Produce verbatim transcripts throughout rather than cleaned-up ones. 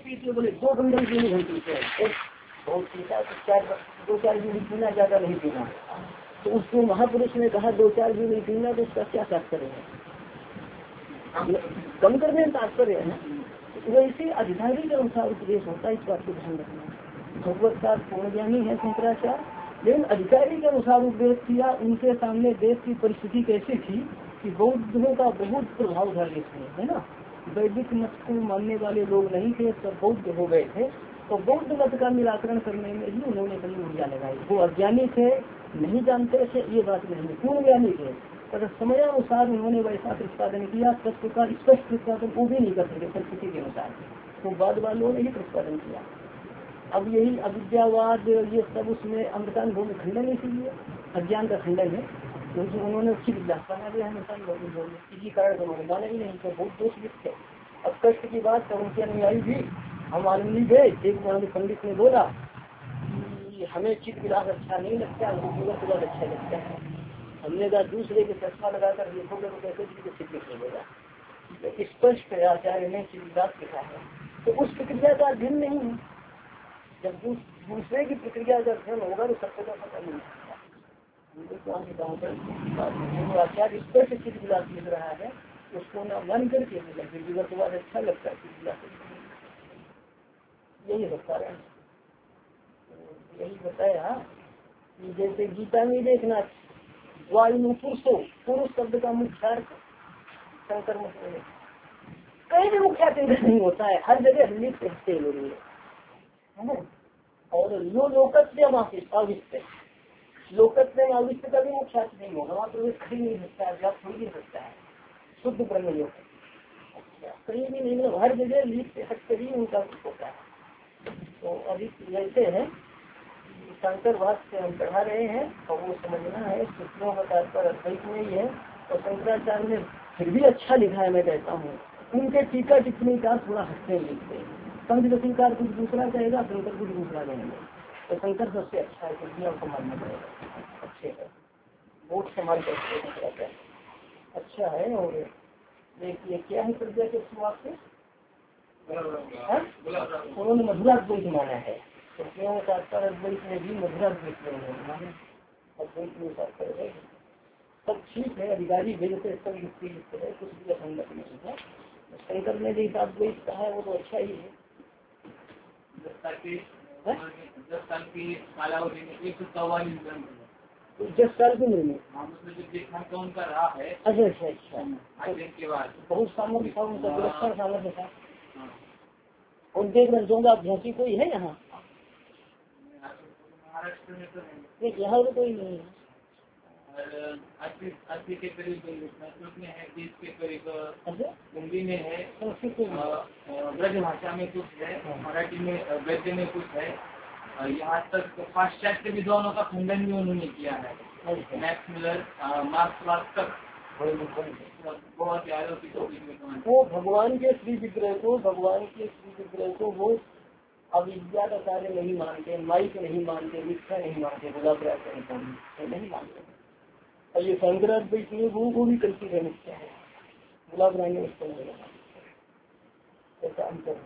पीते बोले दो बंडल पीने घंटे पीते हैं, एक बहुत पीता तो चार दो चार बीड़ी पीना, ज्यादा नहीं पीना। तो उसको महापुरुष ने कहा दो चार बीड़ी पीना, तो उसका क्या तात्पर्य है? कम करने का तात्पर्य है ना। वैसे अधिकारी के अनुसार उपदेश होता है, इस बात को ध्यान रखना। भगवत का पूर्ण ज्ञानी है शंकराचार्य, लेकिन अधिकारी के अनुसार उपदेश किया। उनके सामने देश की परिस्थिति कैसी थी कि बौद्धों का बहुत प्रभाव था इसमें, है ना। वैदिक मत को मानने वाले लोग नहीं थे, सब बौद्ध हो गए थे। तो बौद्ध मत का निराकरण करने में ही उन्होंने बड़ी ऊर्जा लगाई। वो अज्ञानी थे, नहीं जानते थे, ये बात नहीं, पूर्ण ज्ञानी थे, पर समयानुसार उन्होंने वैसा प्रतिपादन किया। तत्व का स्पष्ट प्रतिपादन वो भी नहीं कर सके परिस्थिति के अनुसार, तो बाद वालों ने ही प्रतिपादन किया। अब यही अविद्यावाद ये सब उसमें अमृतान भूमि खंडन, इसीलिए अज्ञान का खंडन है, क्योंकि उन्होंने उसकी विज्ञापना बना दिया अमृतान भूमि, इसी कारण उन्होंने माना ही नहीं, तो बहुत दोष युक्त है। अब कष्ट की बात, तो उनके अनुयायी भी हम मालूम नहीं गए। एक वहाँ पंडित ने बोला कि हमें चित्त विलास अच्छा नहीं लगता, हमको जीवन विलास अच्छा लगता है। हमने कहा दूसरे के चश्मा लगाकर देखोगे तो कैसे चित्त मिलेगा। तो स्पष्ट आचार्य ने चित्त विलास लिखा है, तो उस प्रक्रिया का अध्ययन नहीं है। जब दूसरे की प्रक्रिया का अध्ययन होगा तो सत्य का पता नहीं सकता। आचार्य स्पष्ट चित्त विलास लिख रहा है, उसको ना मन करके फिर विगतवाद अच्छा लगता है चित्त विलास, यही सब कारण। यही बताया कि जैसे गीता में देखना वायु पुरुषो, पुरुष शब्द का मुख्यार्थ शंकर मत में कहीं भी मुख्यार्थ नहीं होता है, हर जगह लिप्त रहते लोग है। और यो लोकत्व अविष्ट, लोकत्व अविष्ट का भी मुख्यार्थ नहीं होगा, वहाँ तो खड़ी नहीं सकता है, व्याप्त हो नहीं सकता है, शुद्ध ब्रह्म योग कहीं भी नहीं, हर जगह लिप्त हट ही उनका होता है। तो अभी जैसे है शंकर भाष्य हम पढ़ा रहे हैं और वो समझना है, सूत्रों का तात्पर्य अद्वैत में ही है। और शंकराचार्य ने फिर भी अच्छा लिखा है, मैं कहता हूँ। उनके टीका टिप्पणी का थोड़ा हंसते मिलते, संत टीकार कुछ दूसरा कहेगा, शंकर कुछ दूसरा कहेंगे, तो शंकर सबसे अच्छा है, क्योंकि आपको मानना पड़ेगा अच्छे है, वोट संभाल करके अच्छा है। और देखिए क्या है प्रज्ञा के शुरुआत से उन्होंने मधुरा द्वैत माना है, तो क्यों तात्पर्य अद्वैत में भी मधुरा द्वैत माना, अद्वैत में तात्पर्य है। सब ठीक है, अधिकारी भेजते सब युक्ति लिखते है, कुछ भी असंगत नहीं है। शंकर ने जो अद्वैत कहा है वो तो अच्छा ही है। दस साल की कालावधि में एक सौ चौवालीस दस साल की नहीं उनका रहा है। अच्छा अच्छा अच्छा के बाद बहुत सामर्थ्य था उनका, विलक्षण सामर्थ्य था। उन देख ग्रंथों का अभ्यासी कोई है यहाँ? महाराष्ट्र में तो नहीं, यहाँ तो कोई नहीं है। अस्सी अस्सी के करीब संस्कृत में है, तीस के करीब हिंदी में है, ब्रज भाषा में कुछ है, मराठी में वैद्य में कुछ है। यहाँ तक पाश्चात्य विद्वानों का खंडन भी उन्होंने किया है, मैक्स मिलर, मार्क्सवाद तक। बहुत वो भगवान के श्री विग्रह को भगवान के श्री विग्रह को वो अविद्या का कार्य नहीं मानते, माइक नहीं मानते, मिथ्या नहीं मानते, गुलाब नहीं मानते। और ये शंकराचार्य इसलिए वो वो भी करती है मिथ्या है, गुलाब राय ने उसको नहीं माना। ऐसा अंतर।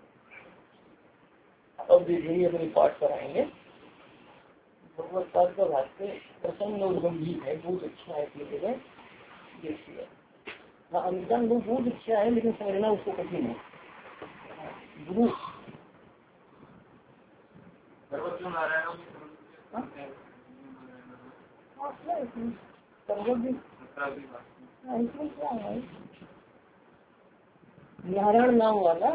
अब धीरे अपनी पाठ कराएंगे। भगवत पाठ का भाष्य प्रसन्न और गंभीर है, बहुत अच्छा है अपनी जगह। देखिए हाँ, अमृतान वो बहुत अच्छा है, लेकिन समझना उसको कठिन है। गुरु नारायण नाम वाला,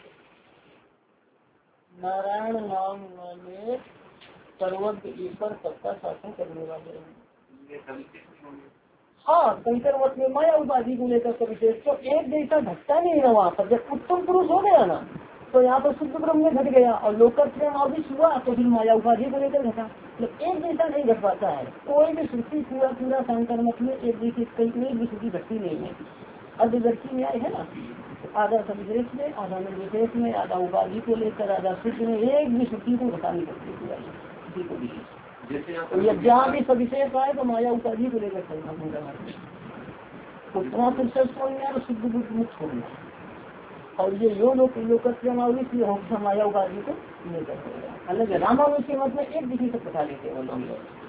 नारायण नाम वाले सर्वज्ञ ईश्वर सबका शासन करने वाले हैं। हाँ, शंकर मत में माया उपाधि को लेकर सब विशेष, तो एक जैसा घटता नहीं है वहाँ पर। जब उत्तम पुरुष हो गया ना, तो यहाँ पर शुद्ध ब्रह्म में घट गया, और लोकत्व आविष हुआ तो फिर माया उपाधि को लेकर घटा। तो एक जैसा नहीं घट पाता है कोई भी श्रुति, पूरा पूरा शंकर मत में एक जैसी कई भी श्रुति घटती नहीं है। अर्धदर्शी न्याय है ना, आधा सविशेष में, आधा निर्विशेष में, आधा उपाधि को लेकर, आधा सिद्ध में, एक भी श्रुति को घटा नहीं सकती। तो ये जहाँ भी सविशेष आए तो माया उपाधि को लेकर चलना उतना सिद्ध बुद्ध मुक्त हो गया। और ये यो लोग लोकत्र माया उपाधि को नहीं करेगा। अलग है रामानुज के मत में एक दिखी से बता देते हैं वो लोग।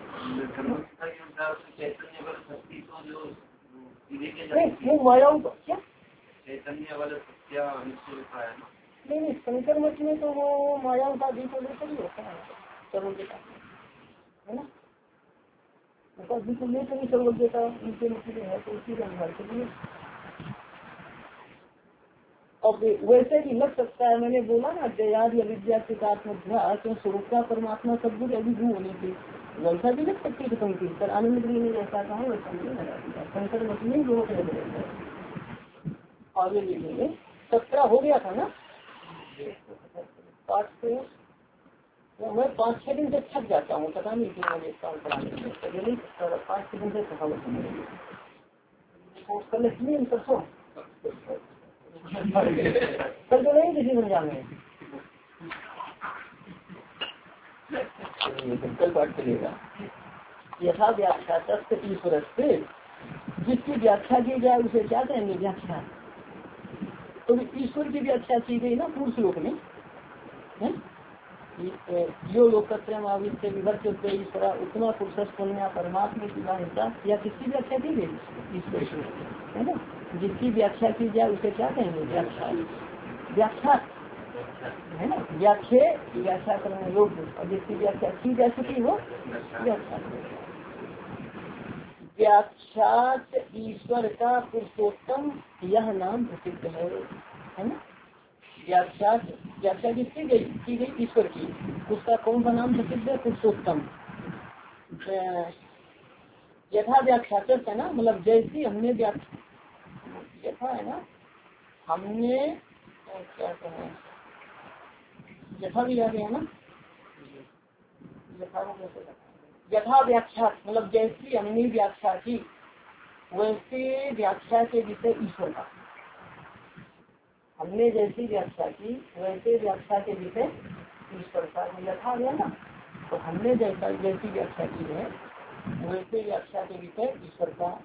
वो माया क्या चैतन्य वाला सत्या नहीं नहीं शंकर मत में तो वो माया उपाधि को लेकर ही होता है सर्वज्ञता है ना। उपाधि को लेकर ही सर्वज्ञता उनके मत में है तो उसी के अनुसार चलिए। और वैसे भी लग सकता है मैंने बोला ना जयाद या विद्या के आत्मध्यास तो स्वरूप का परमात्मा सब कुछ अभी भू होने की वैसा भी लग सकती है पंक्ति पर आनंद ने ऐसा कहा वैसा नहीं लगा शंकर मत में जो आगे लिखेंगे सत्रह हो गया था ना पाँच से मैं पाँच छह दिन से थक जाता हूँ पता नहीं क्यों मुझे साल पढ़ाने पाँच छह दिन से थकावट कल इसलिए परसों कल तो नहीं किसी में जाने कल पाठ चलेगा। यथा व्याख्या तत्व ईश्वर से जिसकी व्याख्या की जाए उसे क्या कहेंगे व्याख्या। तो ईश्वर की व्याख्या की गई ना पूर्व श्लोक में है यो लोकत्रयमावित्य विभक्त ईश्वरा उत्तमा पुरुष पुण्या परमात्मा की वाहिता या किसकी व्याख्या की गई ईश्वर की है ना। जिसकी व्याख्या की जाए उसे क्या कहेंगे व्याख्या। व्याख्या है ना व्याख्या व्याख्या करने योग्य और जिसकी व्याख्या की जा चुकी हो व्याख्या। व्याख्यात ईश्वर का पुरुषोत्तम यह नाम प्रसिद्ध है है ना। व्याख्या व्याख्या किसकी गई की गई ईश्वर की उसका कौन सा नाम प्रसिद्ध है पुरुषोत्तम। यथा व्याख्यात है ना मतलब जैसी हमने व्याख्या यथा है ना हमने क्या कहें यथा भी आ गया ना यथा यथा व्याख्या मतलब जैसी हमने व्याख्या की वैसे व्याख्या के विषय ईश्वर का। हमने जैसी व्याख्या की वैसे व्याख्या के विषय ईश्वर का यथा गया ना। तो हमने जैसा जैसी व्याख्या की है वैसे व्याख्या के विषय ईश्वर का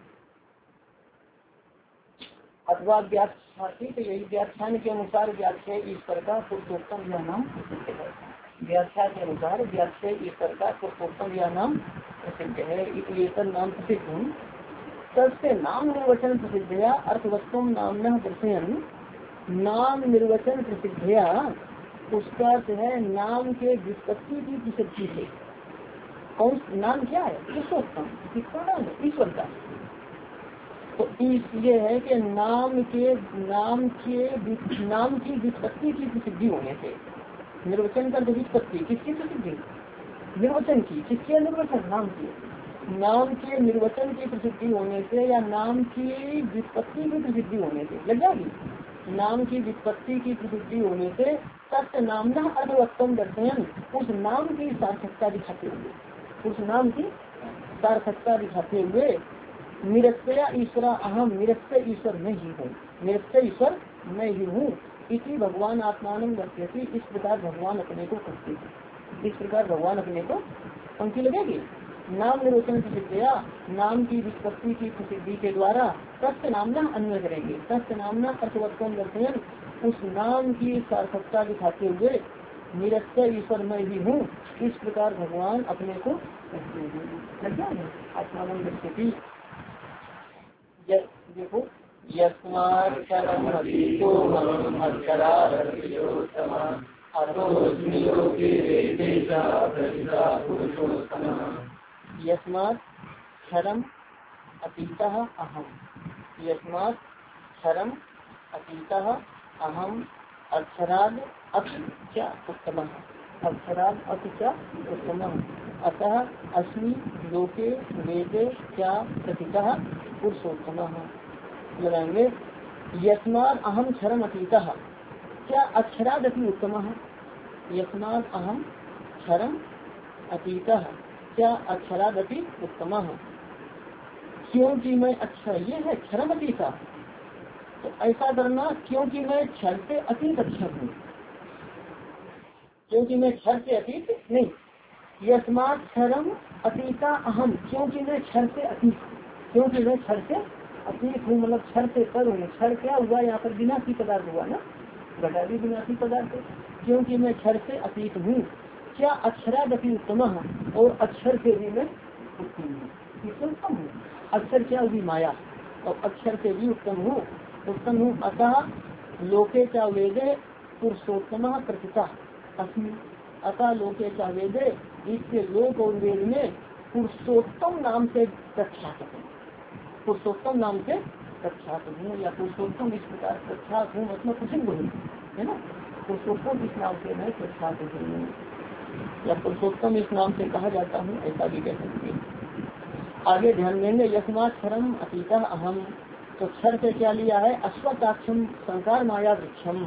अथवा व्याख्या थी तो यही व्याख्यान के अनुसार व्याख्या ईश्वर का पुरुषोत्तम यह नाम प्रसिद्ध है। व्याख्या के अनुसार व्याख्या ईश्वर का पुरुषोत्तम यह नाम प्रसिद्ध है। इसलिए नाम प्रसिद्ध हूँ सबसे नाम निर्वचन प्रसिद्धिया अर्थवस्तु नाम न दर्शयन नाम निर्वचन प्रसिद्धिया उसका जो है नाम के व्युत्पत्ति की प्रसिद्धि से कौन नाम क्या है पुरुषोत्तम किसका नाम है ईश्वर का। तो ये है कि नाम के नाम के नाम की व्युत्पत्ति की प्रसिद्धि होने से निर्वचन का व्युत्पत्ति किसकी प्रसिद्धि निर्वचन की किसके निर्वचन नाम की नाम के निर्वचन की प्रसिद्धि होने से या नाम की व्युत्पत्ति की प्रसिद्धि होने से लग जाएगी। नाम की व्युत्पत्ति की प्रसिद्धि होने से सत्य नाम न अर्थवत्तम दर्शयन उस नाम की सार्थकता दिखाते हुए उस नाम की सार्थकता दिखाते हुए निरस्य ईश्वर अहम निरस्य ईश्वर मैं ही हूँ निरस्य ईश्वर मैं ही हूँ इसी भगवान आत्मान दर्शयति इस प्रकार भगवान अपने को करते हैं। इस प्रकार भगवान अपने को पंक्ति लगेगी नाम निर्वचन प्रसिद्धिया नाम की विस्पत्ति की प्रसिद्धि के द्वारा सत्य नामना अन्वय करेंगे। सत्य नामना अर्थवत्तम दर्शयन उस नाम की सार्थकता दिखाते हुए निरस्य ईश्वर मैं ही हूँ इस प्रकार भगवान अपने को करते हैं। आत्मान दर्शयति देखो यस्मात् क्षरम अतीतः अहम यस्मात् क्षरम अतीतः अहम अक्षराद अति च उत्तमः अक्षराद अति च उत्तमः अतः अस्मि लोके वेदे क्या प्रतितः पुरुषोत्तमः। लगाएंगे यस्मात् अहम क्षरम अतीतः क्या अक्षराद अति उत्तमः यस्मात् अहम क्षरम अतीतः क्या अक्षरादपि उत्तमः क्योंकि मैं अक्षर ये है क्षरम अतीता तो ऐसा करना क्योंकि मैं क्षर से अतीत अक्षर हूँ क्योंकि मैं क्षर से अतीत नहीं। यस्मात् क्षरम अतीता अहम क्योंकि मैं क्षर से अतीत क्योंकि मैं क्षर से अतीत हूँ मतलब क्षर से पर हूँ। क्षर क्या हुआ यहाँ पर बिना की पदार्थ हुआ ना घटादि विनाशी पदार्थ, क्योंकि मैं क्षर से अतीत हूँ। क्या अक्षरादपि उत्तम, और अक्षर से भी मैं उत्तम हूँ, इससे उत्तम हूँ। अक्षर क्या हुई माया, और अक्षर से भी उत्तम हूँ, उत्तम हूँ। अतः लोके चा वेदे पुरुषोत्तम प्रथिता अस्मि। अतः लोके चा वेदे, इसके लोक और वेद में पुरुषोत्तम नाम से प्रख्यात हूँ, पुरुषोत्तम नाम से प्रख्यात हूँ, या पुरुषोत्तम इस प्रकार प्रख्यात हूँ, मतलब प्रसिद्ध हूँ, है ना। पुरुषोत्तम इस नाम से मैं प्रख्यात हूँ, या पुरुषोत्तम इस नाम से कहा जाता हूँ, ऐसा भी कह सकते हैं। आगे ध्यान देंगे, यस्मात् क्षरम अतीतः अहम। तो क्षर से क्या लिया है, अश्वत्थाक्षम संसार माया वृक्षम।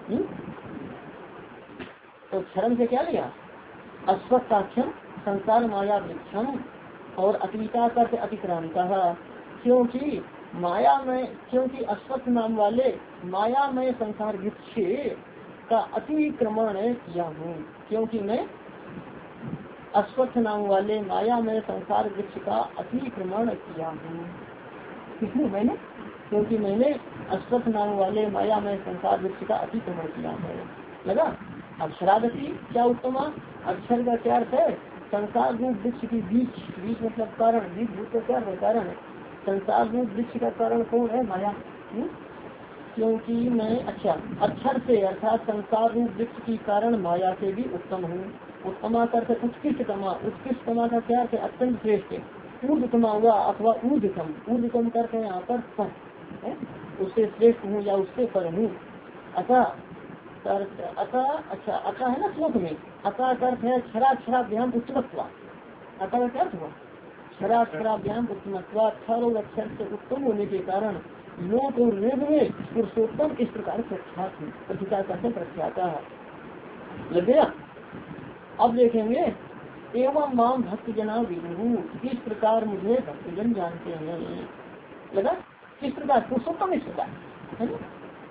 तो क्षरम से क्या लिया, अश्वत्थाक्षम संसार माया वृक्षम, और अतीता करके अतिक्रांत, क्योंकि माया में, क्योंकि अश्वत्थ नाम वाले माया में संसार वृक्ष का अतिक्रमण किया हूँ, क्योंकि मैं अश्वत्थ नाम वाले माया में संसार वृक्ष का अतिक्रमण किया हूँ। किसने, मैंने, क्योंकि मैंने अश्वत्थ नाम वाले माया में संसार वृक्ष का अतिक्रमण किया है। लगा। अक्षरादपि क्या उत्तमा, अक्षर का क्या अर्थ है, संसार रूप वृक्ष की बीच, बीच मतलब कारण, बीज भूत का क्या है, कारण। संसार रूप वृक्ष का कारण कौन है, माया। हुँ? क्योंकि मैं, अच्छा, अक्षर से अर्थात संसार रूप वृक्ष की कारण माया से भी उत्तम हूँ। उत्तमा करते उत्कृष्टतमा, उत्कृष्टतमा का क्या है, अत्यंत श्रेष्ठ। ऊर्ध्वतमा हुआ अथवा ऊर्ध्वतम, ऊर्ध्वतम करते हैं यहाँ पर पर है, उससे श्रेष्ठ हूँ या उससे पर हूँ। अतः अतः अच्छा अतः है ना श्लोक में, अतः अर्थ है क्षराक्षराभ्याम उत्तमत्वा। अतः क्या हुआ, क्षराक्षराभ्याम उत्तमत्वा, क्षर और अक्षर से उत्तम होने के कारण लोक और वेद में पुरुषोत्तम इस प्रकार प्रख्यात है, प्रतिका करते प्रख्याता लग गया। अब देखेंगे, एवं माम भक्त जना विदुहु, इस प्रकार मुझे भक्तजन जानते हैं। लगा, किस प्रकार, पुरुषोत्तम इस प्रकार है ना,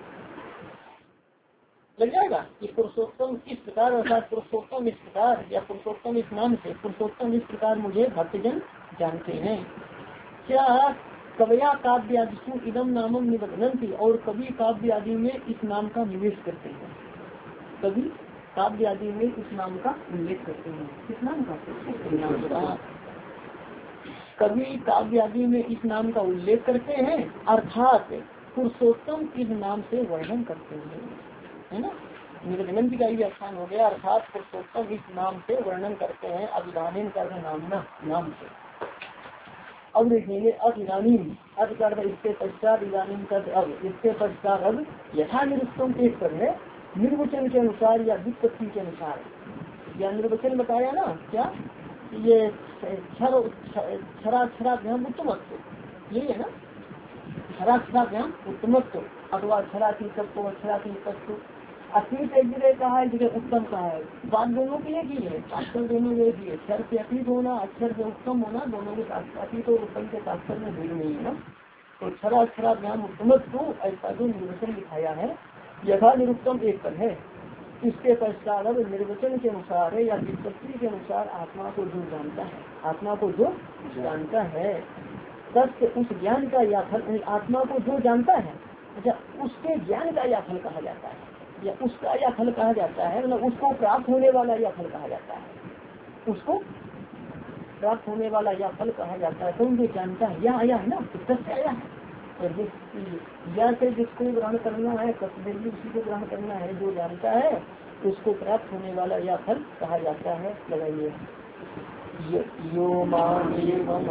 लग जाएगा कि पुरुषोत्तम इस प्रकार, अर्थात पुरुषोत्तम इस प्रकार, या पुरुषोत्तम इस नाम से, पुरुषोत्तम इस प्रकार मुझे भक्तजन जानते हैं। क्या कवया काव्य आदि इदम नामम निबंधनती, और कवि काव्य आदि में इस नाम का निवेश करते हैं, कवि काव्य आदि में इस नाम का उल्लेख करते हैं। किस नाम का, नाम का कवि काव्य आदि में इस नाम का उल्लेख करते हैं, अर्थात पुरुषोत्तम इस नाम से वर्णन करते हैं, है ना। निबंधन का ही व्याख्यान हो गया, अर्थात पुरुषोत्तम इस नाम से वर्णन करते हैं, अभिधान कर नाम ना नाम से। अब देखेंगे, अब इदानी अब कर इसके पश्चात, इदानी कर अब इसके पश्चात, अब यथा निरुक्तम पेश कर है, निर्वचन के अनुसार या व्युत्पत्ति के अनुसार, या निर्वचन बताया ना क्या, ये क्षराक्षराभ्याम उत्तमत्व, यही है ना, क्षराक्षराभ्याम उत्तमत्व अथवा क्षरातीत तत्व, क्षरातीत तत्व। अतीत एक जगह कहा है, जगह उत्तम कहा है, बात दोनों की एक ही है, अक्षर दोनों एक ही है। क्षर से अतीत होना, अक्षर से उत्तम होना, दोनों के अतीत और उत्तम के शास्त्र में भेद नहीं है ना। तो क्षराक्षराभ्याम उत्तमत्व ऐसा जो निर्वचन दिखाया है, यथा निरुक्तम एक पर है। इसके पश्चात अब निर्वचन के अनुसार है या व्युत्पत्ति के अनुसार आत्मा को जो जानता है, आत्मा को जो जानता है, तस्य उस ज्ञान का या फल, आत्मा को जो जानता है, अच्छा उसके ज्ञान का या फल कहा जाता है, या उसका या फल कहा जाता है, मतलब उसको प्राप्त होने वाला या फल कहा जाता है, उसको प्राप्त होने वाला या फल कहा जाता है। कौन जो जानता है, यह आया है ना, तस्य आया है, और जिस या से जिसको ग्रहण करना है, कभी उसी को ग्रहण करना है, जो जानता है उसको प्राप्त होने वाला या फल कहा जाता है। लगाइए, यो माम एवं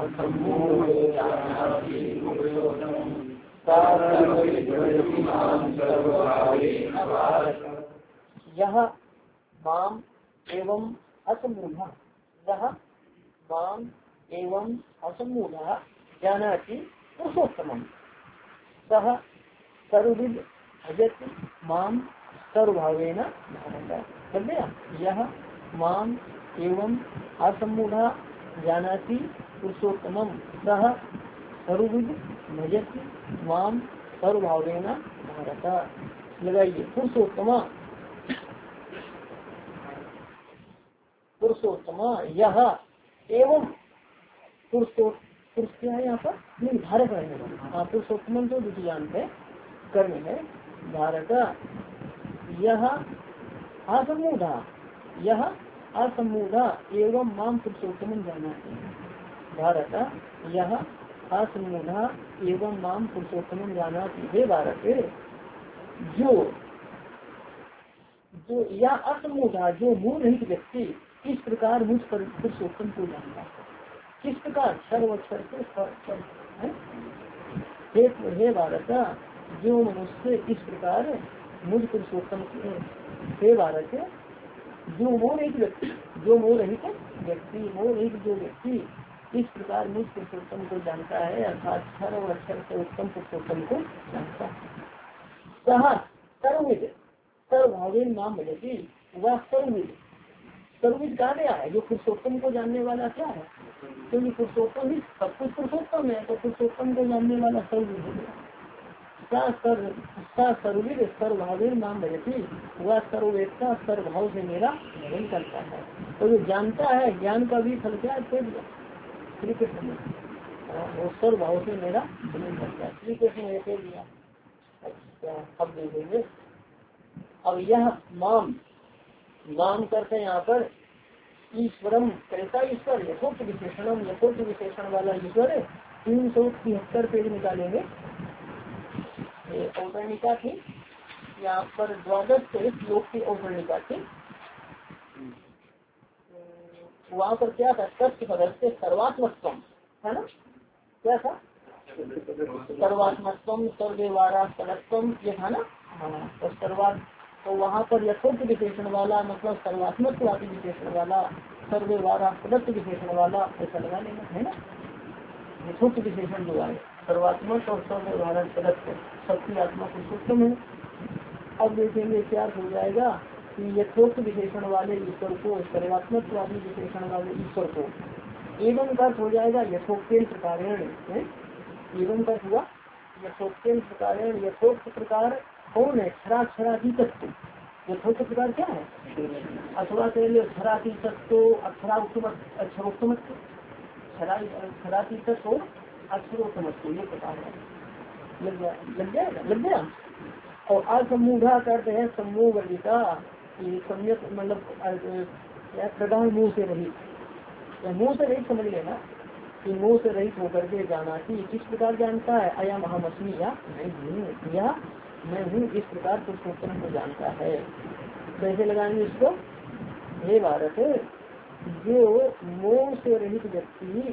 यह माम एवं असमूढ़, यह माम एवं असमूढ़ जानाति पुरुषोत्तमम्, सह सर्वविद भजत माम सर्वभावेन भारत। कर दिया, यह माम एवं असमूढ़ जानाति पुरुषोत्तमम्, सह सर्वविद भजत माम सर्वभावेन भारत। लगाइए, पुरुषोत्तमा, पुरुषोत्तमा यह एवं पुरुषोत्तम, पुरुष क्या है यहाँ पर, नहीं धारक रहने वाला, हाँ पुरुषोत्तम जो द्वितीयांत है, कर्म है, धारक यह असमूढ़ा यह असमूढ़ा एवं माम पुरुषोत्तम जाना भारत यह असमूढ़ा एवं माम पुरुषोत्तम जाना हे भारत जो जो या असमूढ़ा जो मूल रहित व्यक्ति इस प्रकार मुझ पर पुरुषोत्तम को जानता है। किस प्रकार सर्व अक्षर से हे हे भारत जो मनुष्य इस प्रकार मुझ पुरुषोत्तम हे भारत जो मोह रहित व्यक्ति जो मोह रहित व्यक्ति मोह रहित जो व्यक्ति इस प्रकार मुझ पुरुषोत्तम को जानता है अर्थात सर्व अक्षर से उत्तम पुरुषोत्तम को जानता है। कहा सर्वविद सर्वभावेन नाम भजती वह सर्वविद सर्वविद कहा गया है जो पुरुषोत्तम को जानने वाला क्या है, क्योंकि पुरुषोत्तम ही सब कुछ पुरुषोत्तम है तो पुरुषोत्तम को जानने वाला सर्वविद हो गया। सर्वविद सर्वभावेन नाम भजती वह सर्ववेदता सर्वभाव से मेरा भजन करता है। तो जो जानता है ज्ञान का भी फल क्या है श्री कृष्ण ने वो सर्वभाव से मेरा भजन करता है। श्री कृष्ण ने कह दिया। अच्छा अब देखेंगे अब यह माम माम करते हैं यहाँ पर ईश्वरम कैसा ईश्वर यथोक्त विशेषणम यथोक्त विशेषण वाला ईश्वर तीन सौ तिहत्तर पेज निकालेंगे। औतरणिका थी यहाँ पर द्वादश श्लोक की औतरणिका थी। वहाँ पर क्या था सत्य पदस्य सर्वात्मत्वम है ना क्या था सर्वात्मत्वम सर्वेवारा सलत्वम ये था ना। हाँ तो सर्वात तो वहाँ पर यथोक्त विशेषण वाला मतलब सर्वात्मत्वादी विशेषण वाला सर्वेवारा सदस्य विशेषण वाला ऐसा लगा लेना है ना। यथोक्त विशेषण जो आए सर्वात्मक और सर्वव्यवहार सदस्य सबकी आत्मा पुरुषोत्तम है। अब देखेंगे क्या हो जाएगा कि यथोक्त विशेषण वाले ईश्वर को सर्वात्मकवादी विशेषण वाले ईश्वर को एवं का हो जाएगा यथोक्तेन प्रकारेण एवं का हुआ यथोक्तेन प्रकारेण यथोक्त प्रकार कौन है क्षराक्षराती तत्व यथोक्त प्रकार क्या है अथवा पहले क्षराती तत्व अक्षरात्म अक्षरोत्तम क्षराती तत्व अक्षरोत्तम ये प्रकार है। लग गया लग जाएगा लग गया। और असमूढ़ा करते हैं सम्मोह वर्जिता सम्यक मतलब प्रधान मुंह से रहित या मुंह से रहित समझ लेना कि मुंह से रहित होकर के जाना कि किस प्रकार जानता है अया महामस्मी या मैं हूँ या मैं हूँ इस प्रकार पुरुषोत्तम को जानता है। कैसे लगाएंगे इसको हे भारत जो मोह से रहित व्यक्ति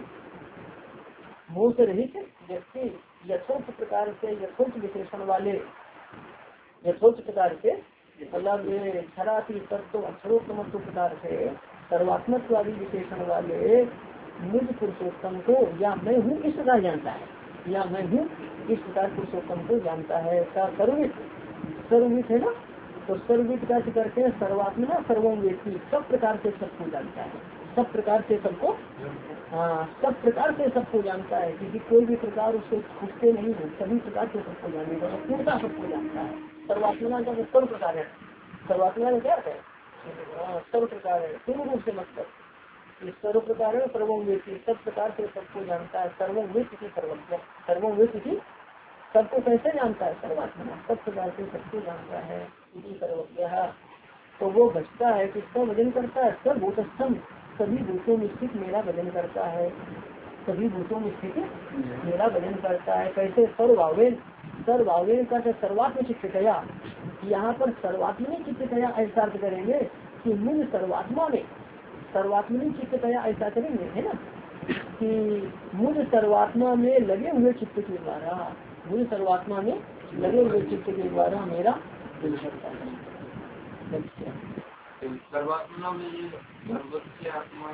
मोह से रहित व्यक्ति यथोक्त प्रकार से यथोक्त विशेषण वाले यथोक्त प्रकार से मतलब ये क्षराती तत्व अक्षरोत्तम प्रकार से सर्वात्मकवादी विशेषण वाले मुझ पुरुषोत्तम को या मैं हूँ इस प्रकार जानता है या मैं हूँ इस प्रकार पुरुषोत्तम को जानता है। सर्वित सर्वित है ना तो सर्वित का करते हैं सर्वात्मा सर्वम व्यक्ति सब प्रकार से सबको जानता है सब प्रकार से सबको हाँ सब प्रकार से सबको जानता है क्योंकि कोई भी प्रकार उससे छूटते नहीं है सभी प्रकार से सबको जानेगा पूर्णता सबको जानता है। सर्वात्मा का सर्व प्रकार है सर्वात्मा का क्या है सर्व प्रकार है पूर्ण रूप से मतलब सर्व प्रकार है सर्वम व्यक्ति सब प्रकार से सबको जानता है। सर्वम व्यक्ति की सर्वज्ञ सर्वम व्यक्ति की सबको कैसे जानता है सर्वात्मा सब प्रकार से सबको जानता है सर्वज्ञ। तो वो बचता है किसका भजन करता है सर्वभूतस्थम सभी भूतों में स्थित मेरा भजन करता है सभी भूतों में स्थित मेरा भजन करता है। कैसे सर्वभावेन सर्वभावेन का सर्वात्म चित्तया यहाँ पर सर्वात्मनी चित्तया ऐसा अर्थ करेंगे कि मुझ सर्वात्मा में सर्वात्मनी चित्तया ऐसा करेंगे है ना कि मुझ सर्वात्मा में लगे हुए चित्त के द्वारा मुझ सर्वात्मा में लगे हुए चित्त के द्वारा मेरा भजन करता है। सर्वात्मा में सर्वस्व आत्मा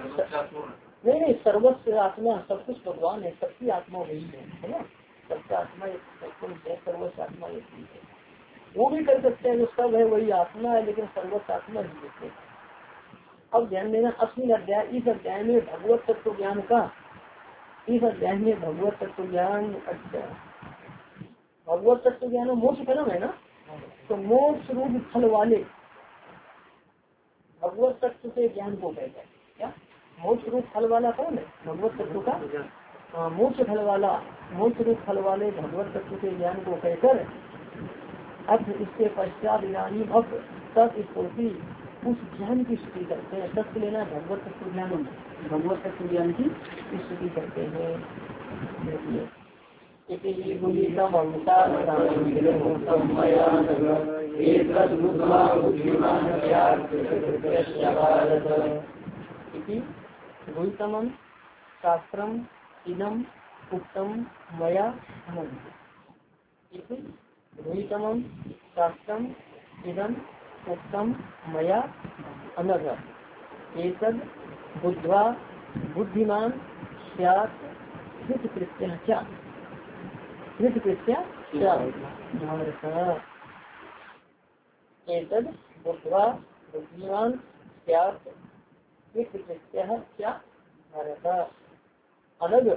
नहीं नहीं सर्वस्व आत्मा सब कुछ भगवान है सबकी आत्मा वही है है ना सबका आत्मा एक सर्वस्व आत्मा एक ही है। वो भी कर सकते हैं जो सब है वही आत्मा है लेकिन सर्वस्व आत्मा ही देते हैं। अब ध्यान देना अस्मिन अध्याय इस अध्याय में भगवत तत्व ज्ञान का इस अध्याय में भगवत तत्व ज्ञान अच्छा भगवत तत्व ज्ञान मोक्ष कर्म है ना तो मोक्ष रूप फल वाले भगवत तत्व के ज्ञान को कहते हैं। क्या मोक्ष रूप फल वाला कौन है भगवत तत्व का मोक्ष फल वाला मोक्ष रूप फल वाले भगवत तत्व के ज्ञान को कहकर अब इसके पश्चात इरानी अब तब स्फूर्ति उस ज्ञान की स्तुति करते हैं। तत्व लेना भगवत तत्व ज्ञान, भगवत तत्व ज्ञान की स्तुति करते हैं। द्वैतमं शास्त्रम इदम उक्तम मया अनघ। द्वैतमं शास्त्रम इदम उक्तम मया अनघ एतद् बुद्ध्वा बुद्धिमान स्यात् कृतकृत्यः च कृतकृत्यः च भारत। एतद् बुद्ध्वा बुद्धिमान स्यात् कृतकृत्यः च भारत। अनघ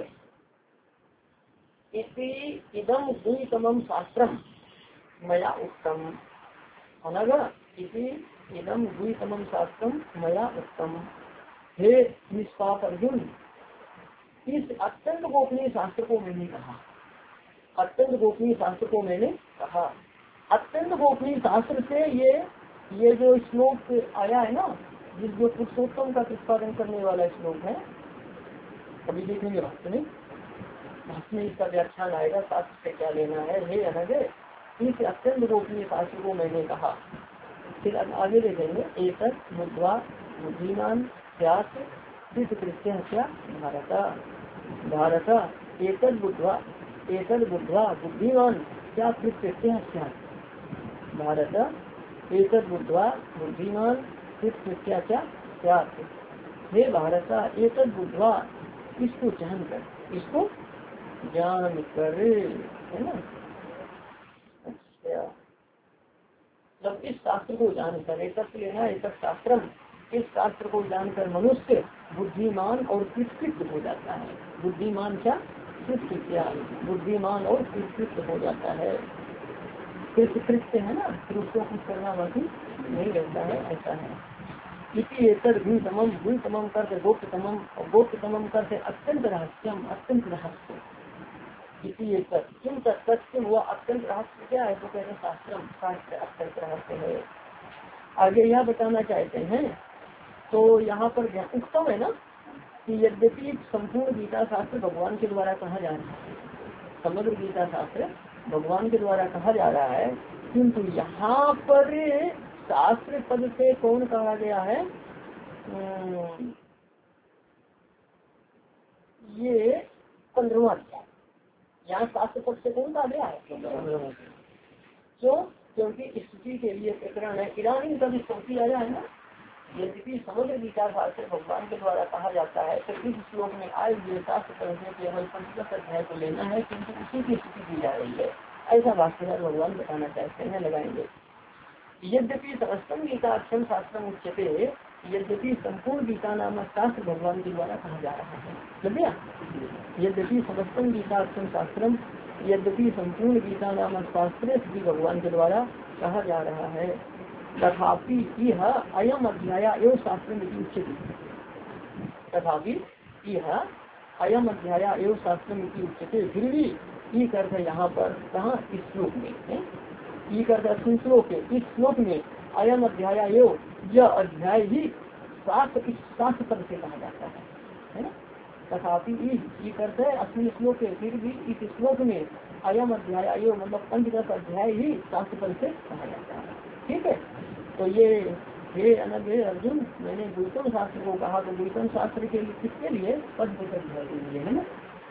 इति इदं द्वितमं शास्त्रम मया उक्तम। अनघ इति इदं द्वितमं शास्त्रम मया उक्तम। हे निष्पाप अर्जुन, इस अत्यंत गोपनीय शास्त्र को मैंने कहा। अत्यंत गोपनीय शास्त्र को मैंने कहा। अत्यंत गोपनीय शास्त्र से ये ये जो श्लोक आया है ना, जिस जो पुरुषोत्तम का प्रतिपादन करने वाला श्लोक है, अभी देखेंगे भाष्य में। भाष्य में इसका व्याख्यान आएगा, शास्त्र से क्या लेना है। हे अनघ, इस अत्यंत गोपनीय शास्त्र को मैंने कहा। फिर आगे देखेंगे। एक बुद्ध्वा बुद्धिमान स्यात् कृतकृत्यः च भारत। भारत एतद् बुद्ध्वा एतद् बुद्ध्वा बुद्धिमान क्या कृतकृत्यः स्यात्। भारत एतद् बुद्ध्वा बुद्धिमान कृतकृत्यः च स्यात्। हे भारत, एतद् बुद्ध्वा, इसको जान कर, इसको जान कर, है ना। अच्छा, जब इस शास्त्र को जानकर, एक लेना एक शास्त्रम, इस शास्त्र को जानकर मनुष्य बुद्धिमान और कृतकृत्य हो जाता है। बुद्धिमान क्या कृतकृत्य, बुद्धिमान और कृतकृत्य हो जाता है। कृतकृत्य है ना, फिर उसको कुछ करना बाकी नहीं रहता है, ऐसा है। इसी एतद् द्वितमं, द्वितमं करते गोप्ततमं, और गोप्ततमं करते अत्यंत रहस्यम, अत्यंत रहस्य। इसी एतद् किम तत्सत्य हुआ अत्यंत रहस्य क्या है, तो कहते हैं शास्त्रम, शास्त्र अत्यंत रहस्य है। आगे यह बताना चाहते हैं, तो यहाँ पर उत्तम है ना कि यद्यपि संपूर्ण गीता शास्त्र भगवान के द्वारा कहा जा रहा है, समग्र गीता शास्त्र भगवान के द्वारा कहा जा रहा है, किंतु यहाँ पर शास्त्र पद से कौन कहा गया है, ये पंद्रहवां अध्याय। यहाँ शास्त्र पद से कौन कहा गया है, क्यों? क्योंकि स्तुति के लिए प्रकरण है। ईरानी का भी स्तुति आया है ना। यद्यपि समग्र गीता शास्त्र भगवान के द्वारा कहा जाता है, तो इस श्लोक में आए हुए शास्त्र पद से केवल पंचदश अध्याय को लेना है, किंतु उसी की स्तुति की जा रही है, ऐसा भाष्यकार भगवान बताना चाहते हैं। लगाएंगे। यद्यपि समस्तम गीता अक्षम शास्त्रम उच्यते, यद्यपि संपूर्ण गीता नामक शास्त्र भगवान के द्वारा कहा जा रहा है। लगे यद्यपि समस्तम गीता अक्षम शास्त्रम, यद्यपि संपूर्ण गीता नामक शास्त्र भी भगवान के द्वारा कहा जा रहा है। तथापि यह अयम अध्याय एवं शास्त्र में उच्यते, तथापि यह अयम अध्याय एवं शास्त्र में उच्यते। फिर भी ये करते यहाँ पर कहाँ, इस श्लोक में है, ये करता श्लोक है, इस श्लोक में अयम अध्याय एवं, यह अध्याय ही शास्त्र, इस शास्त्र पद से कहा जाता है, है ना। तथापि ये करते हैं अस्मिन श्लोक है, फिर भी इस श्लोक में अयम अध्याय एवं मतलब पंचदश अध्याय ही शास्त्र पद से कहा जाता है। ठीक है, तो ये हे अनघ अर्जुन, मैंने द्वितम शास्त्र को कहा, तो द्वितम शास्त्र के लिए किसके लिए, पंचदश अध्याय के लिए, है ना।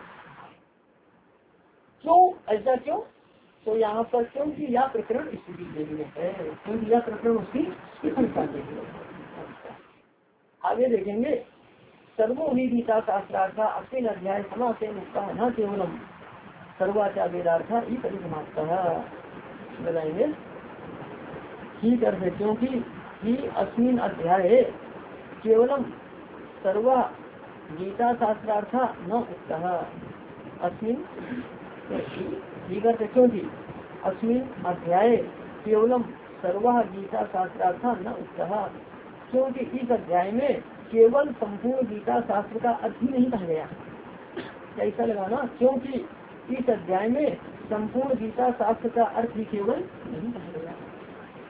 क्यों ऐसा, क्यों? तो यहाँ पर क्योंकि यह प्रकरण स्थिति के लिए है, क्योंकि यह प्रकरण उसकी प्रशंसा के लिए। आगे देखेंगे। सर्वो ही गीता शास्त्रार्था अस्मिन् अध्याय समासे मुक्ता न केवलम सर्वाचा वेदार्था ही परिसमाप्तः। बताएंगे ही करते, क्योंकि ही अस्मिन् अध्याय केवलम सर्व गीता शास्त्रार्था न उक्तः। अस्मिन् ही करते, क्योंकि अस्मिन् अध्याय केवलम सर्व गीता शास्त्रार्था न उक्तः, क्योंकि इस अध्याय में केवल संपूर्ण गीता शास्त्र का अर्थ ही नहीं कहा गया। कैसा लगाना, क्योंकि इस अध्याय में संपूर्ण गीता शास्त्र का अर्थ ही केवल नहीं कहा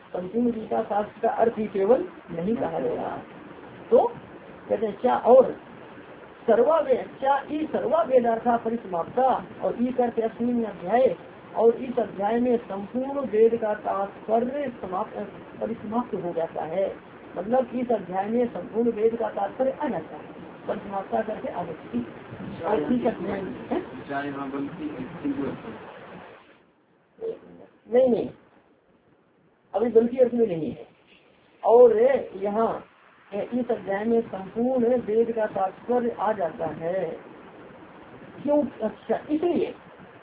संपूर्ण गीता शास्त्र का अर्थ ही केवल नहीं कहा गया। तो कहते हैं क्या और सर्वा वेद क्या ई सर्वा वेदार्था परिसमाप्ता, और ई करके अस्मिन अध्याय, और इस अध्याय में संपूर्ण वेद का तात्पर्य समाप्त परिसमाप्त हो जाता है। मतलब इस अध्याय में संपूर्ण वेद का तात्पर्य आ जाता है, परिसमाप्ता करके आ जाती। और इस अध्याय में नहीं नहीं अभी बल्कि अर्थ में नहीं है। और यहाँ इस अध्याय में संपूर्ण वेद का तात्पर्य आ जाता है। क्यों? अच्छा, इसलिए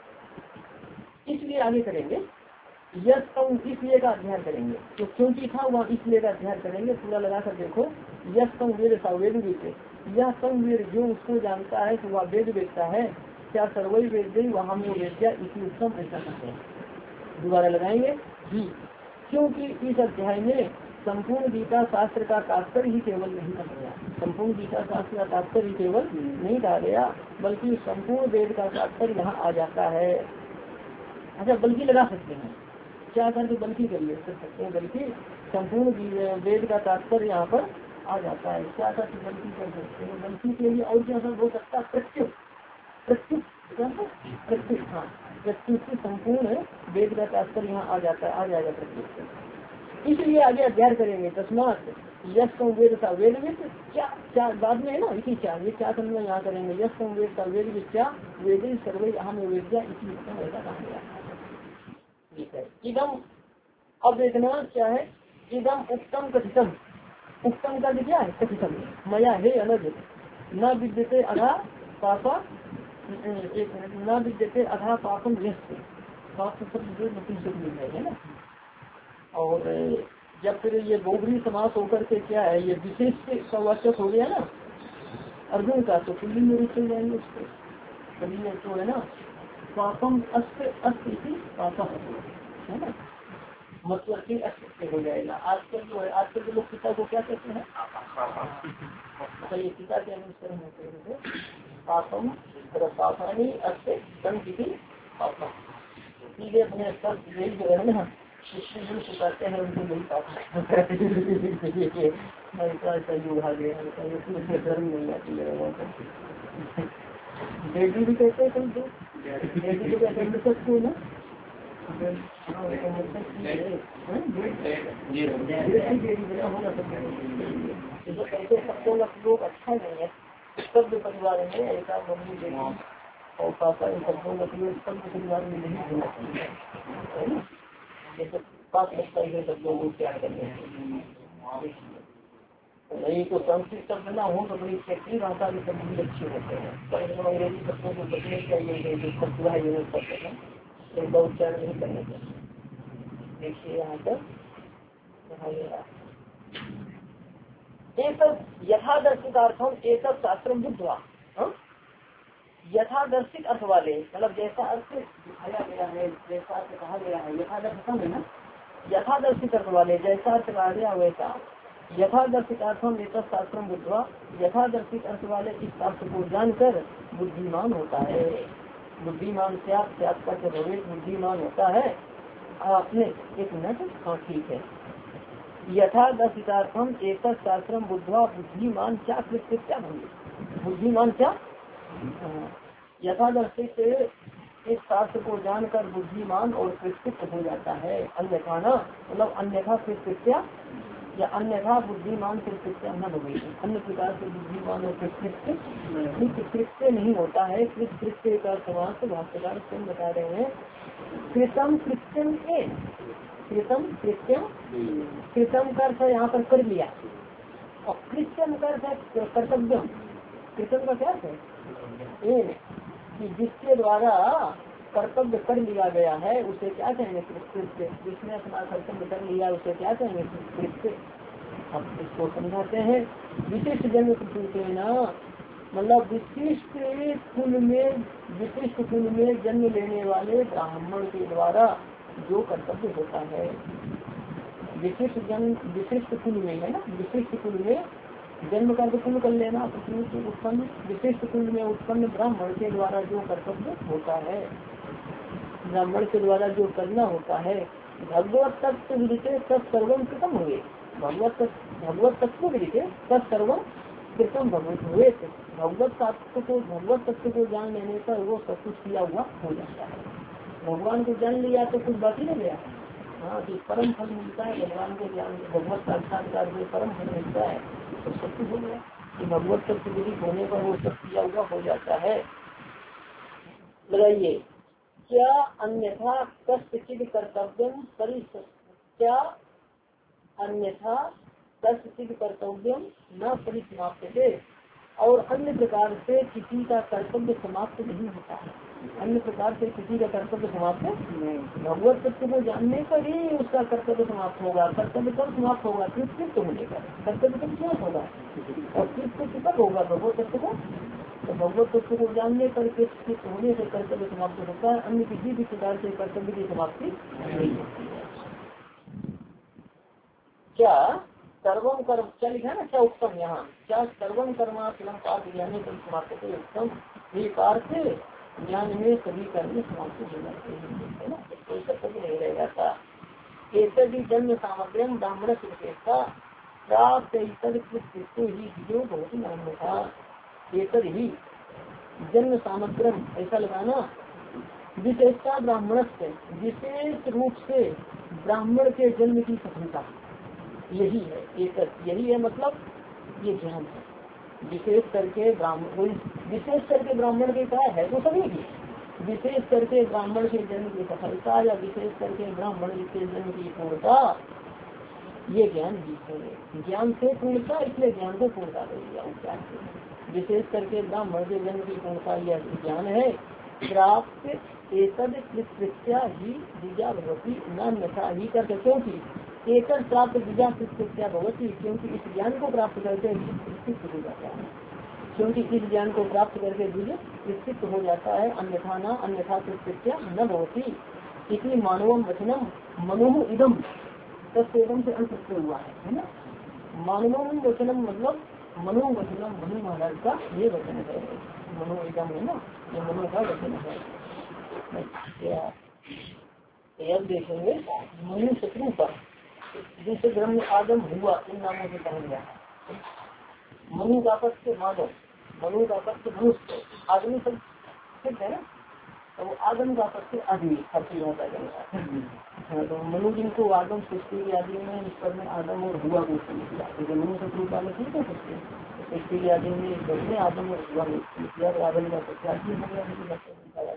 इसलिए आगे करेंगे यश तम इसलिए का अध्ययन करेंगे। तो क्योंकि था वहाँ इसलिए का अध्ययन करेंगे। पूरा लगा कर देखो, यश तम वेद सा वेद वेद, यह तम वेद जो उसको जानता है तो वह वेद वेदता है। क्या सर्वई वेद वहाँ में वेद्या इसी उत्तम ऐसा करते हैं। दोबारा लगाएंगे जी। क्योंकि इस अध्याय में संपूर्ण गीता शास्त्र का तात्पर्य ही केवल नहीं कहा गया, संपूर्ण गीता शास्त्र का तात्पर्य केवल नहीं कहा गया, बल्कि संपूर्ण वेद का तात्पर्य यहाँ आ जाता है। अच्छा, बल्कि लगा सकते हैं, क्या करके बल्कि करिए कर सकते हैं, बल्कि संपूर्ण वेद का तात्पर्य यहाँ पर आ जाता है। क्या करके बल्कि कर सकते हैं, बल्कि के लिए और क्या सब हो सकता है, प्रत्युत प्रत्युत प्रत्युत हाँ प्रत्युत से संपूर्ण वेद का तात्पर्य यहाँ आ जाता है, आ जाएगा प्रत्युत। इसलिए आगे अध्ययन करेंगे तस्मात यश कम वेद का वेद विद क्या क्या बाद में है ना, इसी क्या ये क्या करना यहाँ करेंगे, यश कम वेद का वेद विद क्या वेद सर्वे अहम वेद्या इसी उत्तम ऐसा कहा गया। ठीक है, इदम अब देखना क्या है, इदम उत्तम कथितम, उत्तम का क्या है कथितम, मया हे अनज न विद्यते अधा पापा, एक न विद्यते अधा पापम यश पाप है ना। और जब फिर ये बहुब्री समास होकर के क्या है, ये विशेष सवाचक हो गया ना अर्जुन का, तो पुल्लिंग में चल जाएंगे उसको कभी तो है ना, पापम अस्त अस्त पापा है ना, मतलब कि अस्त हो जाएगा। आजकल जो है, आजकल के लोग पिता को क्या कहते हैं, अच्छा ये पिता के अनुसार होते हैं पापम पापानी अस्त संति पापा, सीधे अपने स्तर यही जो है ना जो सिखाते हैं उनको नहीं पाता योग आ गया, धर्म नहीं आती है लोगों को। बेटी भी कहते हैं कहीं तो बेटी को कहते हैं सबको ना, कहते सबको लोग अच्छा नहीं है, सब परिवार में ऐसा मम्मी बेटी और पापा इन सबको लोग सब परिवार में नहीं होना चाहिए। जैसे पाप लगता है सब लोग क्या करते हैं, नहीं तो संस्कृत शब्द ना हो तो बड़ी क्षेत्रीय भाषा के शब्द भी अच्छे होते हैं, पर अंग्रेजी शब्दों को बचने चाहिए जो शब्द है यूज करते हैं इनका उच्चारण नहीं करना चाहिए। देखिए यहाँ पर एक यथादर्शितार्थम एक शास्त्र बुद्धवा, यथादर्शित अर्थ वाले मतलब जैसा अर्थ दिखाया गया है, जैसा अर्थ कहा गया है, यथादर्शितम है ना, यथादर्शित अर्थ वाले जैसा अर्थ कहा गया वैसा, यथादर्शित अर्थम एक शास्त्र बुद्धवा, यथादर्शित अर्थ वाले इस शास्त्र को जानकर बुद्धिमान होता है। बुद्धिमान त्याग त्याग करके भविष्य बुद्धिमान होता है। आपने एक मिनट, हाँ ठीक है, यथादर्शितार्थम एक शास्त्र बुद्धवा बुद्धिमान क्या कृत्य क्या होंगे, बुद्धिमान क्या यथादर्शित इस शास्त्र को जानकर बुद्धिमान और कृत्य हो जाता है। अन्यथा ना मतलब अन्यथा कृत्य या अन्यथा बुद्धिमान कृत्य न हो गई, अन्य प्रकार से बुद्धिमान और कृत्य कृत्य नहीं होता है। कृत्य का समास भाष्यकार स्वयं बता रहे हैं, कृतम कृत्यम के कृतम कृत्यम कृतम कर यहाँ पर कर लिया और कृत्यम कर कर्तव्यम, कृतम का क्या है कि जिसके द्वारा कर्तव्य कर लिया गया है उसे क्या कहेंगे कृत्य, जिसने अपना कर्तव्य कर लिया उसे क्या कहेंगे कृत्य। अब इसको समझाते हैं, विशिष्ट जन्म प्रसूते ना मतलब विशिष्ट कुल में विशिष्ट कुल में जन्म लेने वाले ब्राह्मण के द्वारा जो कर्तव्य होता है, विशिष्ट जन्म विशिष्ट कुल में है ना, विशिष्ट कुल में जन्म का कुल कर लेना, उत्पन्न विशिष्ट कुल में उत्पन्न ब्राह्मण के द्वारा जो कर्तव्य होता है, ब्राह्मण के द्वारा जो करना होता है भगवत तत्व विदिते तत्सर्वम कृतम हुए। भगवत भगवत तत्व विदिते तत्सर्वम कृतम भगवत हुए। भगवत तत्व को भगवत तत्व को जान लेने पर वो सब कुछ किया हुआ हो जाता है। भगवान को जान लिया तो कुछ बाकी नहीं गया। हाँ, कि परम फल मिलता है भगवान को ज्ञान, भगवत साक्षात्कार में परम फल मिलता है तो सब कुछ हो गया। कि भगवत तत्व विदित होने पर वो सब किया हुआ हो जाता है। बताइए, क्या अन्यथा कस्यचित् कर्तव्यम परिस क्या अन्यथा कस्यचित् कर्तव्यम न परिसमाप्यते, और अन्य प्रकार से किसी का कर्तव्य समाप्त नहीं होता है। अन्य प्रकार से किसी का कर्तव्य समाप्त नहीं। भगवत तत्व को जानने पर ही उसका कर्तव्य समाप्त होगा। कर्तव्य कब समाप्त होगा? कृत्य होने का कर्तव्य कब समाप्त होगा, और कृत्य कब होगा? भगवत तत्व को। तो भगवत तत्व को जानने पर कृत्य होने से कर्तव्य समाप्त होता है। अन्य किसी भी प्रकार से कर्तव्य की समाप्ति नहीं होती है। क्या सर्वम कर्म, क्या लिखा है ना, क्या उत्तम यहाँ, क्या सर्वम कर्मा फिल्म पाठ ज्ञान समाप्त उत्तम, एक अर्थ ज्ञान में सभी कर्म समाप्त हो जाते हैं ना, कोई कर्तव्य नहीं रह जाता। एक जन्म सामग्री ब्राह्मण विशेषता प्राप्त ही जो बहुत नाम था। एक ही जन्म सामग्रम, ऐसा लगाना, विशेषता ब्राह्मण से, विशेष रूप से ब्राह्मण के जन्म की सफलता यही है। एक यही है, मतलब ये ज्ञान है। विशेष करके ब्राह्मण, विशेष करके ब्राह्मण के क्या है तो सभी की, विशेष करके ब्राह्मण के जन्म की सफलता या विशेष करके ब्राह्मण के जन्म की पूर्णता, ये ज्ञान भी है। ज्ञान से पूर्णता, इसलिए ज्ञान को पूर्णता दे दिया उपचार से। विशेष करके ब्राह्मण के जन्म की पूर्णता यह ज्ञान है। प्राप्त एकद कृत्या ही द्विजा भगवती नान्यथा ही करके, क्योंकि एकद प्राप्त द्विजा कृत्या भगवती, क्योंकि इस ज्ञान को प्राप्त करके कृत्य हो जाता है। क्योंकि इस ज्ञान को प्राप्त करके द्विज कृत्य हो जाता है। अन्यथा न अन्यथा कृत्या न भवती। इतनी मानवम वचनम मनोह इदम तत्वेदम से अंत हुआ है, है ना। मानवम वचनम मतलब मनो वचनम, मनु महाराज का ये वचन है। मनो इदम है ना, ये मनो का वचन है। अब देखेंगे मनु शत्रु का जिससे ब्रह्म आदम हुआ, इन नामों से कहा गया। मनु का पक्ष माधव, मनु का पक्ष मनुष्य, आदमी सब ठीक है ना। तो आदम का पक्ष आदमी हर होता है। तो मनु जिनको आदम सृष्टि के आदि में ईश्वर में आदम और हुआ को किया, तो मनु शत्रु का में ठीक है सकते सृष्टि के आदि में ईश्वर में आदम और हुआ को किया, तो आदम का पक्ष आदमी हो गया।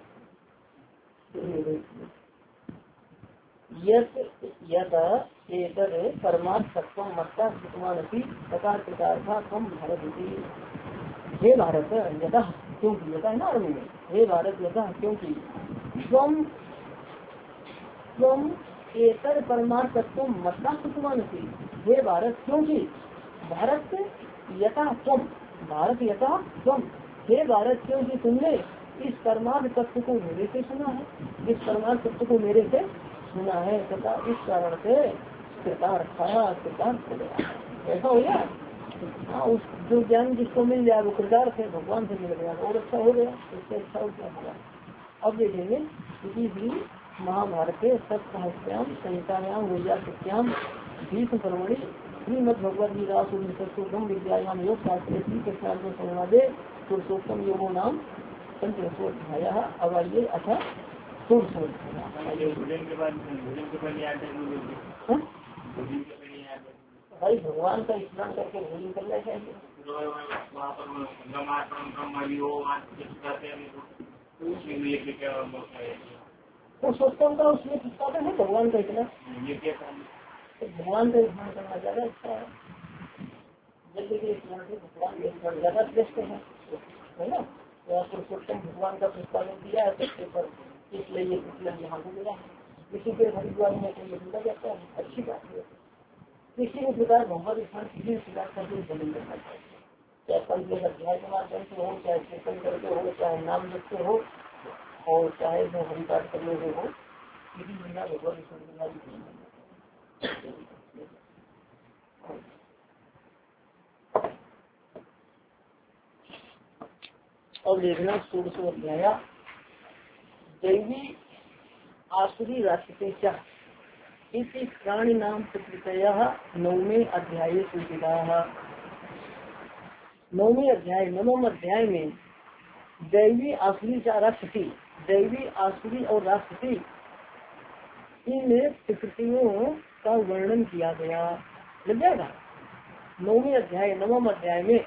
परमार्थत्व मत्ता प्रकार प्रकार हे भारत यथा, क्योंकि यथा है ना आरम्भ में, हे भारत यथा, क्योंकि स्वम स्वम एतर परमार्थत्व मत्ता सुमानसी। हे भारत, क्योंकि भारत यथा स्वम, भारत यथा स्वम, हे भारत क्योंकि तुमने इस परमार्थ तत्व को मेरे से सुना है, इस परमार्थ तत्व को मेरे से सुना है, तथा इस कारण से कृतार्थ कृतार्थ हो गया। ऐसा हो गया। हाँ, उस जो ज्ञान जिसको मिल जाए वो कृतार्थ है, भगवान से मिल गया और अच्छा हो गया, इससे अच्छा हो क्या होगा। अब देखेंगे किसी भी महाभारत सत्सहस्याम संहितायाम विद्याम भीष्म पर्वणि श्रीमद भगवद गीता सुम विद्यायाम योग शास्त्र कृष्णार्जुन संवादे पुरुषोत्तम योगो नाम पंचदशोध्याय। अब आइए अथा भाई भगवान का स्मरण करके भोजन करना चाहिए। पुरुषोत्तम का उसमें साधन है भगवान का इतना, भगवान का स्मरण करना ज्यादा अच्छा है। जल्दी के स्मरण से भगवान के स्मरण ज्यादा श्रेष्ठ है ना। तो पुरुषोत्तम भगवान का प्रस्तावन दिया है सबसे पर, इसलिए ये पुस्तक यहाँ को मिला है। इसी के हरिद्वार में तो ये मिला जाता है, अच्छी बात है। किसी भी प्रकार भगवत स्मरण किसी प्रकार का भी भजन करना चाहिए, चाहे पंच अध्याय के माध्यम से हो, चाहे कीर्तन करके हो, चाहे नाम लिखते हो, और चाहे जो हरिपाठ करने से हो, किसी महिला भगवत स्मरण। और देखना षोडशो अध्याय दैवी आसुरी राष्ट्र क्या, इसी प्राणी नाम प्रकृतयः नौवे अध्याय सूचिता। नौवे अध्याय नवम अध्याय में दैवी आसुरी का राक्षसी, दैवी आसुरी और राक्षसी इन प्रकृतियों का वर्णन किया गया। लग जाएगा। नौवे अध्याय नवम अध्याय में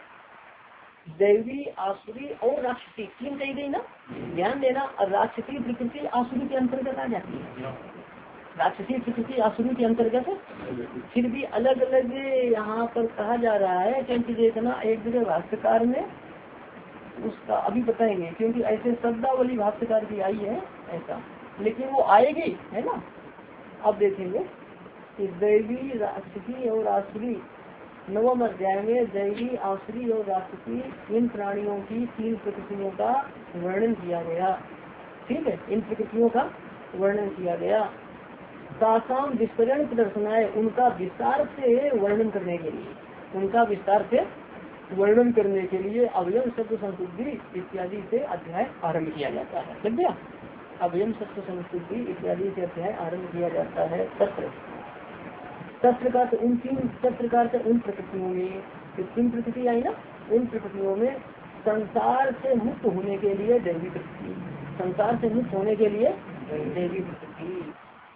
दैवी आसुरी और राक्षसी तीन कही गई ना, ध्यान देना। राक्षसी प्रकृति आसुरी के अंतर्गत आ जाती है। राक्षसी प्रकृति आसुरी के अंतर्गत फिर भी अलग अलग यहाँ पर कहा जा रहा है, क्योंकि देखना एक जगह भाष्यकार में उसका अभी बताएंगे, क्योंकि ऐसे शब्दावली भाष्यकार की आई है ऐसा, लेकिन वो आएगी है ना। अब देखेंगे कि दैवी राक्षसी और आसुरी नवम अध्याय में दैवी आसुरी और राक्षसी इन प्राणियों की तीन प्रकृतियों का वर्णन किया गया। ठीक है, इन प्रकृतियों का वर्णन किया गया। तासाम विस्तरण प्रदर्शनाय, उनका विस्तार से वर्णन करने के लिए, उनका विस्तार से वर्णन करने के लिए अवयव शब्द संशुद्धि इत्यादि से अध्याय आरंभ किया जाता है। लग गया। अवयव शब्द संशुद्धि इत्यादि से अध्याय आरंभ किया जाता है। शस्त्र शस्त्र का तो उन तीन शस्त्र का तो उन प्रकृतियों में जो तीन प्रकृति आई ना, उन प्रकृतियों में संसार से मुक्त होने के लिए दैवी प्रकृति, संसार से मुक्त होने के लिए दैवी प्रकृति।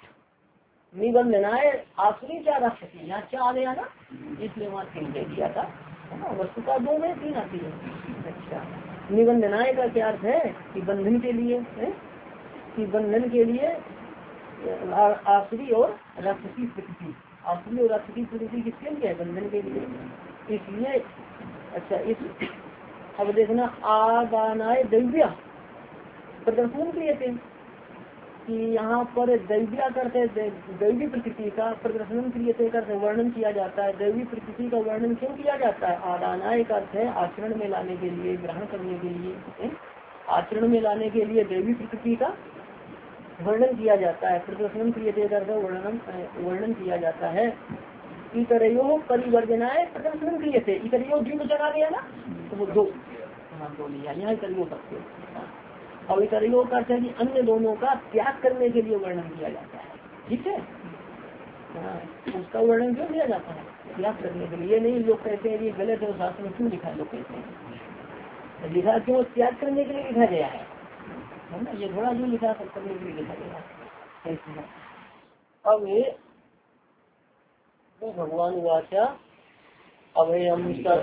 निबंधनाए आसुरी क्या राक्षसी, यहाँ क्या आ गया ना, इसलिए वहाँ तीन दे दिया था। वस्तुता दो में तीन आती है। अच्छा, निबंधनाए का क्या अर्थ है कि बंधन के लिए है, कि बंधन के लिए आसुरी और राक्षसी प्रकृति, आसुरी और राक्षसी प्रकृति किसके लिए है, बंधन के लिए। इसलिए अच्छा इस अब देखना आदानाय दैव्या प्रदर्शन किए थे कि यहाँ पर दैव्या करते दैवी प्रकृति का प्रदर्शन क्रिय करते वर्णन किया जाता है। दैवी प्रकृति का वर्णन क्यों किया जाता है? आदानाय का अर्थ है आचरण में लाने के लिए, ग्रहण करने के लिए, आचरण में लाने के लिए दैवी प्रकृति का वर्णन किया जाता है। प्रदर्शन क्रिय करते वर्णन वर्णन किया जाता है। इतरयो परिवर्जनाय प्रदर्शन क्रिय थे, इतरयो द्विम चढ़ा गया ना, तो वो दो हाँ दो लिया यहाँ इतरयो करते। और इतरयो का अर्थ है कि अन्य दोनों का त्याग करने के लिए वर्णन किया जाता है। ठीक है, हाँ उसका वर्णन क्यों किया जाता है? त्याग करने के लिए। नहीं लोग कहते हैं ये गलत है, शास्त्र में क्यों लिखा है? लोग कहते हैं लिखा क्यों, त्याग करने के लिए लिखा गया है, है ना। ये थोड़ा जो लिखा सब करने के लिए लिखा गया है। अब ये भगवान वाचा अभयम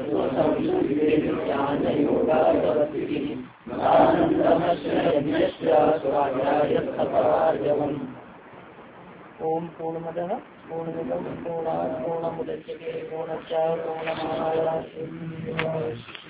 ओम पूर्णमदः पूर्णमिदं पूर्णात् पूर्णमुदच्यते पूर्णस्य पूर्णमादाय